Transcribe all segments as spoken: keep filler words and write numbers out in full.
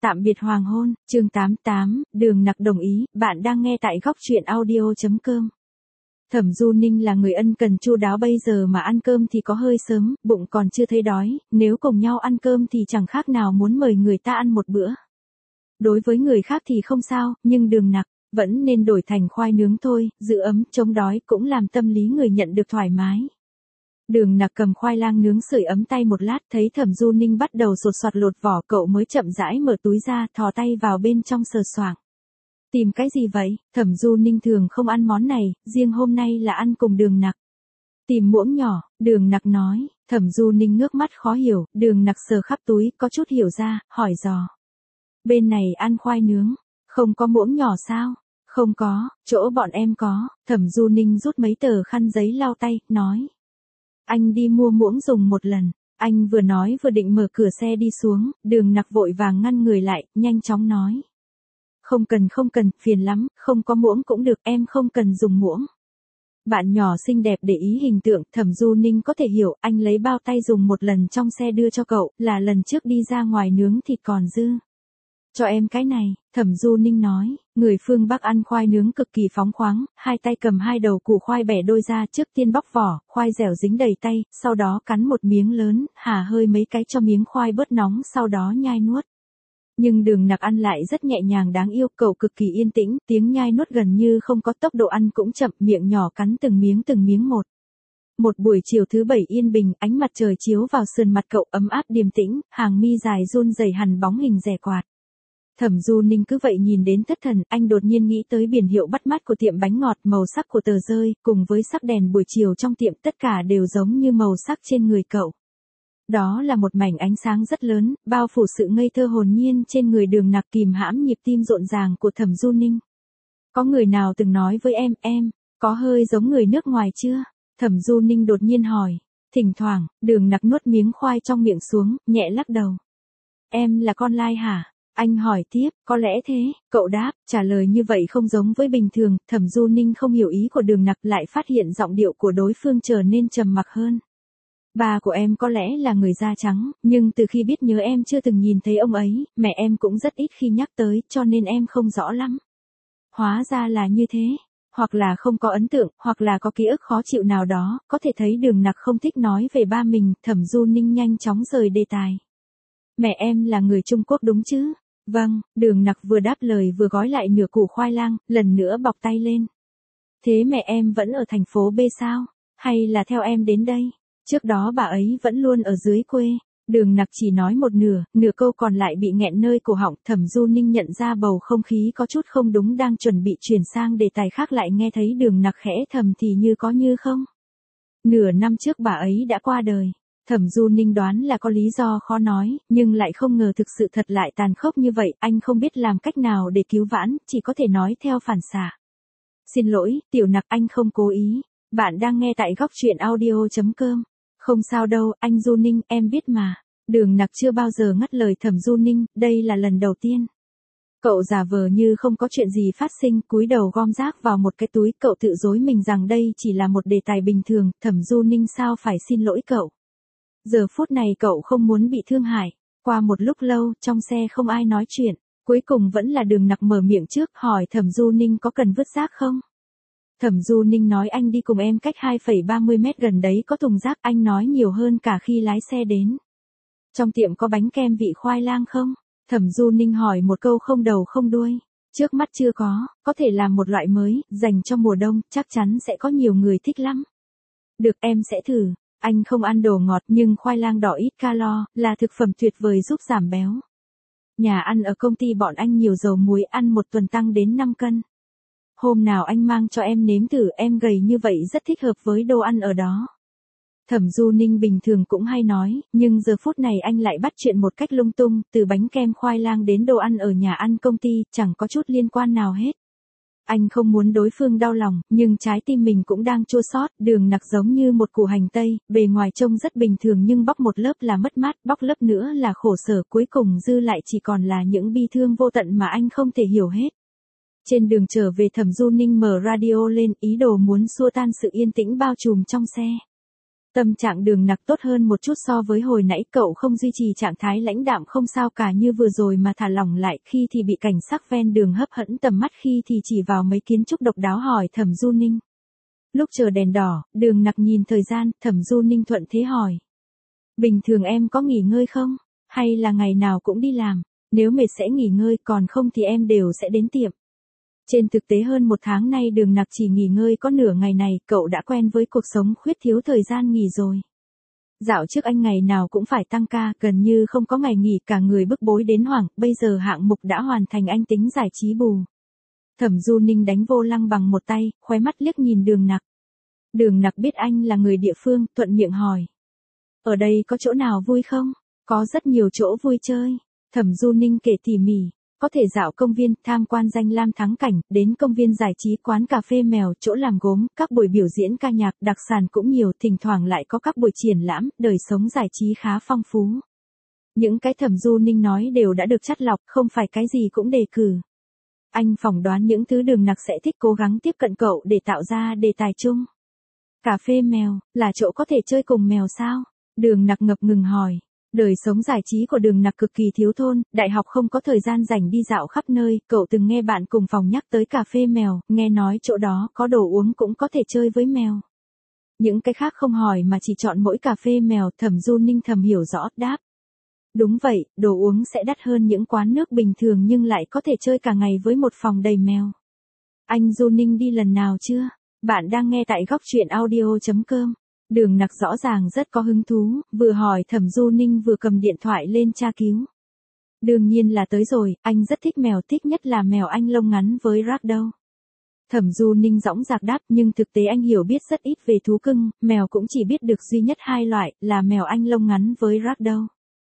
Tạm biệt hoàng hôn, chương tám mươi tám, Đường Nặc đồng ý, bạn đang nghe tại góc truyện audio.com. Thẩm Du Ninh là người ân cần chu đáo, bây giờ mà ăn cơm thì có hơi sớm, bụng còn chưa thấy đói, nếu cùng nhau ăn cơm thì chẳng khác nào muốn mời người ta ăn một bữa. Đối với người khác thì không sao, nhưng Đường Nặc, vẫn nên đổi thành khoai nướng thôi, giữ ấm, chống đói cũng làm tâm lý người nhận được thoải mái. Đường Nặc cầm khoai lang nướng sưởi ấm tay một lát, thấy Thẩm Du Ninh bắt đầu sột soạt lột vỏ, cậu mới chậm rãi mở túi ra, thò tay vào bên trong sờ soạng. Tìm cái gì vậy? Thẩm Du Ninh thường không ăn món này, riêng hôm nay là ăn cùng Đường Nặc. Tìm muỗng nhỏ, Đường Nặc nói. Thẩm Du Ninh ngước mắt khó hiểu, Đường Nặc sờ khắp túi, có chút hiểu ra, hỏi dò. Bên này ăn khoai nướng, không có muỗng nhỏ sao? Không có, chỗ bọn em có. Thẩm Du Ninh rút mấy tờ khăn giấy lau tay, nói. Anh đi mua muỗng dùng một lần. Anh vừa nói vừa định mở cửa xe đi xuống, Đường Nặc vội vàng ngăn người lại, nhanh chóng nói. Không cần không cần, phiền lắm, không có muỗng cũng được, em không cần dùng muỗng. Bạn nhỏ xinh đẹp để ý hình tượng, Thẩm Du Ninh có thể hiểu, anh lấy bao tay dùng một lần trong xe đưa cho cậu, là lần trước đi ra ngoài nướng thịt còn dư. Cho em cái này, Thẩm Du Ninh nói, người phương Bắc ăn khoai nướng cực kỳ phóng khoáng, hai tay cầm hai đầu củ khoai bẻ đôi ra, trước tiên bóc vỏ, khoai dẻo dính đầy tay, sau đó cắn một miếng lớn, hả hơi mấy cái cho miếng khoai bớt nóng, sau đó nhai nuốt. Nhưng Đường Nặc ăn lại rất nhẹ nhàng đáng yêu, cậu cực kỳ yên tĩnh, tiếng nhai nuốt gần như không có, tốc độ ăn cũng chậm, miệng nhỏ cắn từng miếng từng miếng một. Một buổi chiều thứ bảy yên bình, ánh mặt trời chiếu vào sườn mặt cậu ấm áp điềm tĩnh, hàng mi dài run rẩy hằn bóng hình rẻ quạt. Thẩm Du Ninh cứ vậy nhìn đến thất thần, anh đột nhiên nghĩ tới biển hiệu bắt mắt của tiệm bánh ngọt, màu sắc của tờ rơi, cùng với sắc đèn buổi chiều trong tiệm, tất cả đều giống như màu sắc trên người cậu. Đó là một mảnh ánh sáng rất lớn, bao phủ sự ngây thơ hồn nhiên trên người Đường Nặc, kìm hãm nhịp tim rộn ràng của Thẩm Du Ninh. Có người nào từng nói với em, em, có hơi giống người nước ngoài chưa? Thẩm Du Ninh đột nhiên hỏi. Thỉnh thoảng, Đường Nặc nuốt miếng khoai trong miệng xuống, nhẹ lắc đầu. Em là con lai hả? Anh hỏi tiếp, có lẽ thế, cậu đáp, trả lời như vậy không giống với bình thường, Thẩm Du Ninh không hiểu ý của Đường Nặc, lại phát hiện giọng điệu của đối phương trở nên trầm mặc hơn. Ba của em có lẽ là người da trắng, nhưng từ khi biết nhớ em chưa từng nhìn thấy ông ấy, mẹ em cũng rất ít khi nhắc tới, cho nên em không rõ lắm. Hóa ra là như thế, hoặc là không có ấn tượng, hoặc là có ký ức khó chịu nào đó, có thể thấy Đường Nặc không thích nói về ba mình, Thẩm Du Ninh nhanh chóng rời đề tài. Mẹ em là người Trung Quốc đúng chứ? Vâng, Đường Nặc vừa đáp lời vừa gói lại nửa củ khoai lang, lần nữa bọc tay lên. Thế mẹ em vẫn ở thành phố B sao? Hay là theo em đến đây? Trước đó bà ấy vẫn luôn ở dưới quê. Đường Nặc chỉ nói một nửa, nửa câu còn lại bị nghẹn nơi cổ họng. Thẩm Du Ninh nhận ra bầu không khí có chút không đúng, đang chuẩn bị chuyển sang đề tài khác lại nghe thấy Đường Nặc khẽ thầm thì như có như không. Nửa năm trước bà ấy đã qua đời. Thẩm Du Ninh đoán là có lý do khó nói, nhưng lại không ngờ thực sự thật lại tàn khốc như vậy, anh không biết làm cách nào để cứu vãn, chỉ có thể nói theo phản xạ. Xin lỗi, Tiểu Nặc, anh không cố ý. Bạn đang nghe tại góc truyện audio.com. Không sao đâu, anh Du Ninh, em biết mà. Đường Nặc chưa bao giờ ngắt lời Thẩm Du Ninh, đây là lần đầu tiên. Cậu giả vờ như không có chuyện gì phát sinh, cúi đầu gom rác vào một cái túi, cậu tự dối mình rằng đây chỉ là một đề tài bình thường, Thẩm Du Ninh sao phải xin lỗi cậu. Giờ phút này cậu không muốn bị thương hại. Qua một lúc lâu, trong xe không ai nói chuyện. Cuối cùng vẫn là Đường Nặc mở miệng trước, hỏi Thẩm Du Ninh có cần vứt rác không? Thẩm Du Ninh nói anh đi cùng em cách hai phẩy ba mươi mét gần đấy có thùng rác, anh nói nhiều hơn cả khi lái xe đến. Trong tiệm có bánh kem vị khoai lang không? Thẩm Du Ninh hỏi một câu không đầu không đuôi. Trước mắt chưa có, có thể làm một loại mới, dành cho mùa đông, chắc chắn sẽ có nhiều người thích lắm. Được, em sẽ thử. Anh không ăn đồ ngọt nhưng khoai lang đỏ ít calo, là thực phẩm tuyệt vời giúp giảm béo. Nhà ăn ở công ty bọn anh nhiều dầu muối, ăn một tuần tăng đến năm cân. Hôm nào anh mang cho em nếm thử, em gầy như vậy rất thích hợp với đồ ăn ở đó. Thẩm Du Ninh bình thường cũng hay nói, nhưng giờ phút này anh lại bắt chuyện một cách lung tung, từ bánh kem khoai lang đến đồ ăn ở nhà ăn công ty, chẳng có chút liên quan nào hết. Anh không muốn đối phương đau lòng, nhưng trái tim mình cũng đang chua xót. Đường Nặc giống như một củ hành tây, bề ngoài trông rất bình thường nhưng bóc một lớp là mất mát, bóc lớp nữa là khổ sở, cuối cùng dư lại chỉ còn là những bi thương vô tận mà anh không thể hiểu hết. Trên đường trở về, Thẩm Du Ninh mở radio lên, ý đồ muốn xua tan sự yên tĩnh bao trùm trong xe. Tâm trạng Đường Nặc tốt hơn một chút so với hồi nãy, cậu không duy trì trạng thái lãnh đạm không sao cả như vừa rồi mà thả lỏng lại, khi thì bị cảnh sắc ven đường hấp dẫn tầm mắt, khi thì chỉ vào mấy kiến trúc độc đáo hỏi Thẩm Du Ninh. Lúc chờ đèn đỏ, Đường Nặc nhìn thời gian, Thẩm Du Ninh thuận thế hỏi. Bình thường em có nghỉ ngơi không? Hay là ngày nào cũng đi làm? Nếu mệt sẽ nghỉ ngơi, còn không thì em đều sẽ đến tiệm. Trên thực tế hơn một tháng nay Đường Nặc chỉ nghỉ ngơi có nửa ngày này, cậu đã quen với cuộc sống khuyết thiếu thời gian nghỉ rồi. Dạo trước anh ngày nào cũng phải tăng ca, gần như không có ngày nghỉ, cả người bức bối đến hoảng, bây giờ hạng mục đã hoàn thành anh tính giải trí bù. Thẩm Du Ninh đánh vô lăng bằng một tay, khóe mắt liếc nhìn Đường Nặc. Đường Nặc biết anh là người địa phương, thuận miệng hỏi. Ở đây có chỗ nào vui không? Có rất nhiều chỗ vui chơi. Thẩm Du Ninh kể tỉ mỉ. Có thể dạo công viên, tham quan danh lam thắng cảnh, đến công viên giải trí, quán cà phê mèo, chỗ làm gốm, các buổi biểu diễn ca nhạc, đặc sản cũng nhiều, thỉnh thoảng lại có các buổi triển lãm, đời sống giải trí khá phong phú. Những cái Thẩm Du Ninh nói đều đã được chắt lọc, không phải cái gì cũng đề cử. Anh phỏng đoán những thứ Đường Nặc sẽ thích, cố gắng tiếp cận cậu để tạo ra đề tài chung. Cà phê mèo, là chỗ có thể chơi cùng mèo sao? Đường Nặc ngập ngừng hỏi. Đời sống giải trí của Đường Nặc cực kỳ thiếu thốn, đại học không có thời gian rảnh đi dạo khắp nơi, cậu từng nghe bạn cùng phòng nhắc tới cà phê mèo, nghe nói chỗ đó có đồ uống cũng có thể chơi với mèo. Những cái khác không hỏi mà chỉ chọn mỗi cà phê mèo, Thẩm Du Ninh thầm hiểu rõ, đáp. Đúng vậy, đồ uống sẽ đắt hơn những quán nước bình thường nhưng lại có thể chơi cả ngày với một phòng đầy mèo. Anh Du Ninh đi lần nào chưa? Bạn đang nghe tại góc truyện audio chấm com. Đường Nặc rõ ràng rất có hứng thú, vừa hỏi Thẩm Du Ninh vừa cầm điện thoại lên tra cứu. Đương nhiên là tới rồi, anh rất thích mèo, thích nhất là mèo Anh lông ngắn với ragdoll. Thẩm Du Ninh dõng dạc đáp, nhưng thực tế anh hiểu biết rất ít về thú cưng, mèo cũng chỉ biết được duy nhất hai loại, là mèo Anh lông ngắn với ragdoll.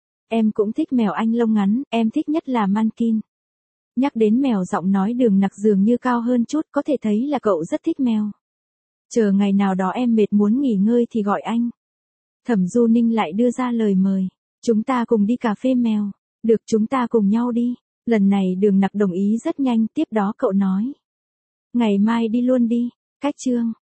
Em cũng thích mèo Anh lông ngắn, em thích nhất là Mankin. Nhắc đến mèo giọng nói Đường Nặc dường như cao hơn chút, có thể thấy là cậu rất thích mèo. Chờ ngày nào đó em mệt muốn nghỉ ngơi thì gọi anh. Thẩm Du Ninh lại đưa ra lời mời. Chúng ta cùng đi cà phê mèo. Được, chúng ta cùng nhau đi. Lần này Đường Nặc đồng ý rất nhanh, tiếp đó cậu nói. Ngày mai đi luôn đi. Cách chương.